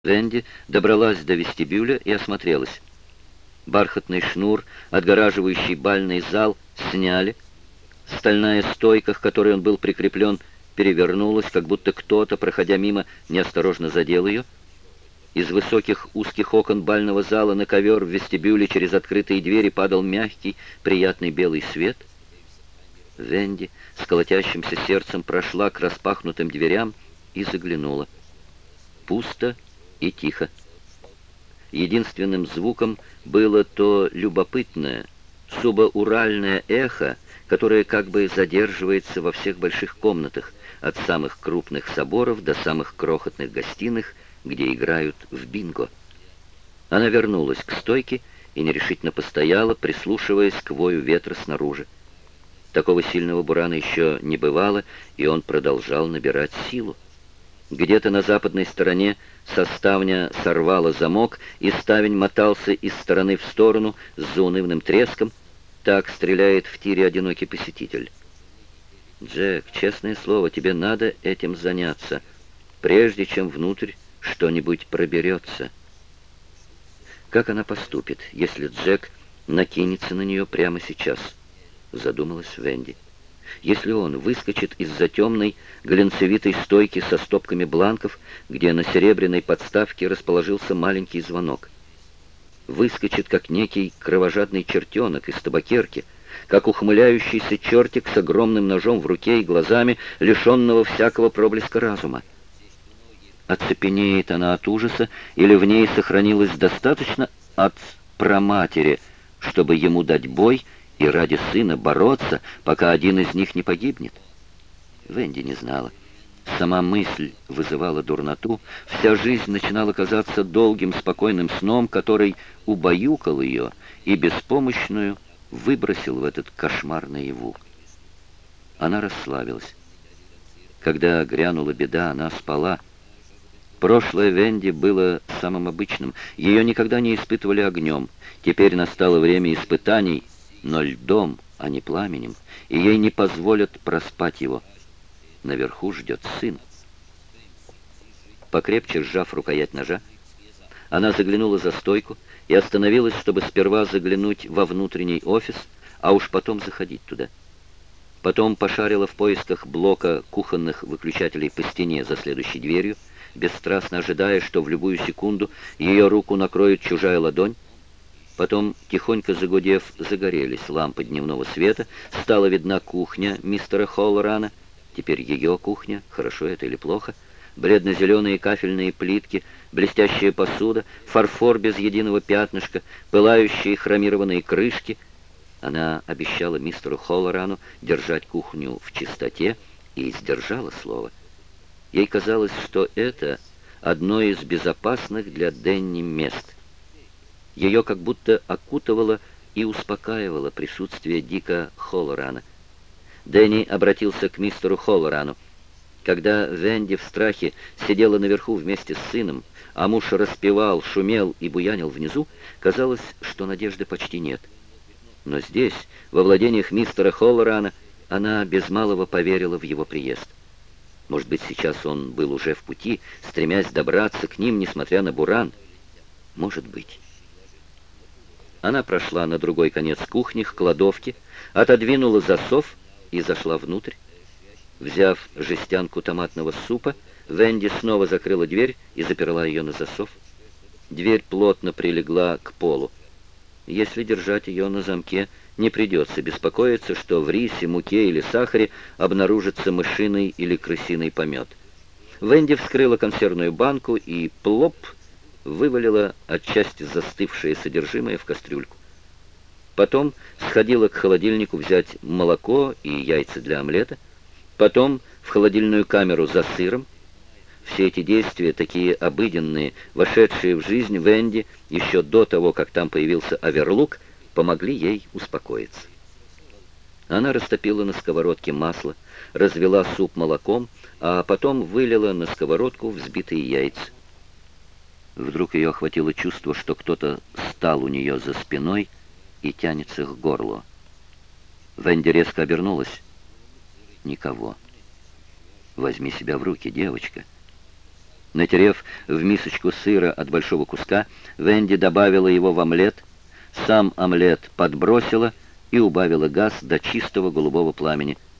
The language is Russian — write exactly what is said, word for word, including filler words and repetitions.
Венди добралась до вестибюля и осмотрелась. Бархатный шнур, отгораживающий бальный зал, сняли. Стальная стойка, к которой он был прикреплен, перевернулась, как будто кто-то, проходя мимо, неосторожно задел ее. Из высоких узких окон бального зала на ковер в вестибюле через открытые двери падал мягкий, приятный белый свет. Венди с колотящимся сердцем прошла к распахнутым дверям и заглянула. Пусто и тихо. Единственным звуком было то любопытное, субоуральное эхо, которое как бы задерживается во всех больших комнатах, от самых крупных соборов до самых крохотных гостиных, где играют в бинго. Она вернулась к стойке и нерешительно постояла, прислушиваясь к вою ветра снаружи. Такого сильного бурана еще не бывало, и он продолжал набирать силу. Где-то на западной стороне со ставня сорвало замок, и ставень мотался из стороны в сторону с заунывным треском. Так стреляет в тире одинокий посетитель. «Джек, честное слово, тебе надо этим заняться, прежде чем внутрь что-нибудь проберется». Как она поступит, если Джек накинется на нее прямо сейчас? Задумалась Венди. Если он выскочит из-за темной глянцевитой стойки со стопками бланков, где на серебряной подставке расположился маленький звонок. Выскочит, как некий кровожадный чертенок из табакерки, как ухмыляющийся чертик с огромным ножом в руке и глазами, лишенного всякого проблеска разума. Оцепенеет она от ужаса, или в ней сохранилось достаточно от праматери, чтобы ему дать бой и ради сына бороться, пока один из них не погибнет? Венди не знала. Сама мысль вызывала дурноту. Вся жизнь начинала казаться долгим спокойным сном, который убаюкал ее и беспомощную выбросил в этот кошмар наяву. Она расслабилась. Когда грянула беда, она спала. Прошлое Венди было самым обычным. Ее никогда не испытывали огнем. Теперь настало время испытаний, но льдом, а не пламенем, и ей не позволят проспать его. Наверху ждет сын. Покрепче сжав рукоять ножа, она заглянула за стойку и остановилась, чтобы сперва заглянуть во внутренний офис, а уж потом заходить туда. Потом пошарила в поисках блока кухонных выключателей по стене за следующей дверью, бесстрастно ожидая, что в любую секунду ее руку накроет чужая ладонь. Потом, тихонько загудев, загорелись лампы дневного света, стала видна кухня мистера Холлорана, теперь ее кухня, хорошо это или плохо, бледно-зеленые кафельные плитки, блестящая посуда, фарфор без единого пятнышка, пылающие хромированные крышки. Она обещала мистеру Холлорану держать кухню в чистоте и сдержала слово. Ей казалось, что это одно из безопасных для Денни мест. Ее как будто окутывало и успокаивало присутствие Дика Холлорана. Дэнни обратился к мистеру Холлорану. Когда Венди в страхе сидела наверху вместе с сыном, а муж распевал, шумел и буянил внизу, казалось, что надежды почти нет. Но здесь, во владениях мистера Холлорана, она без малого поверила в его приезд. Может быть, сейчас он был уже в пути, стремясь добраться к ним, несмотря на буран. Может быть. Она прошла на другой конец кухни, к кладовке, отодвинула засов и зашла внутрь. Взяв жестянку томатного супа, Венди снова закрыла дверь и заперла ее на засов. Дверь плотно прилегла к полу. Если держать ее на замке, не придется беспокоиться, что в рисе, муке или сахаре обнаружится мышиный или крысиный помет. Венди вскрыла консервную банку и плоп вывалила отчасти застывшее содержимое в кастрюльку. Потом сходила к холодильнику взять молоко и яйца для омлета. Потом в холодильную камеру за сыром. Все эти действия, такие обыденные, вошедшие в жизнь Венди еще до того, как там появился оверлук, помогли ей успокоиться. Она растопила на сковородке масло, развела суп молоком, а потом вылила на сковородку взбитые яйца. Вдруг ее охватило чувство, что кто-то стал у нее за спиной и тянется к горлу. Венди резко обернулась. Никого. «Возьми себя в руки, девочка». Натерев в мисочку сыра от большого куска, Венди добавила его в омлет, сам омлет подбросила и убавила газ до чистого голубого пламени.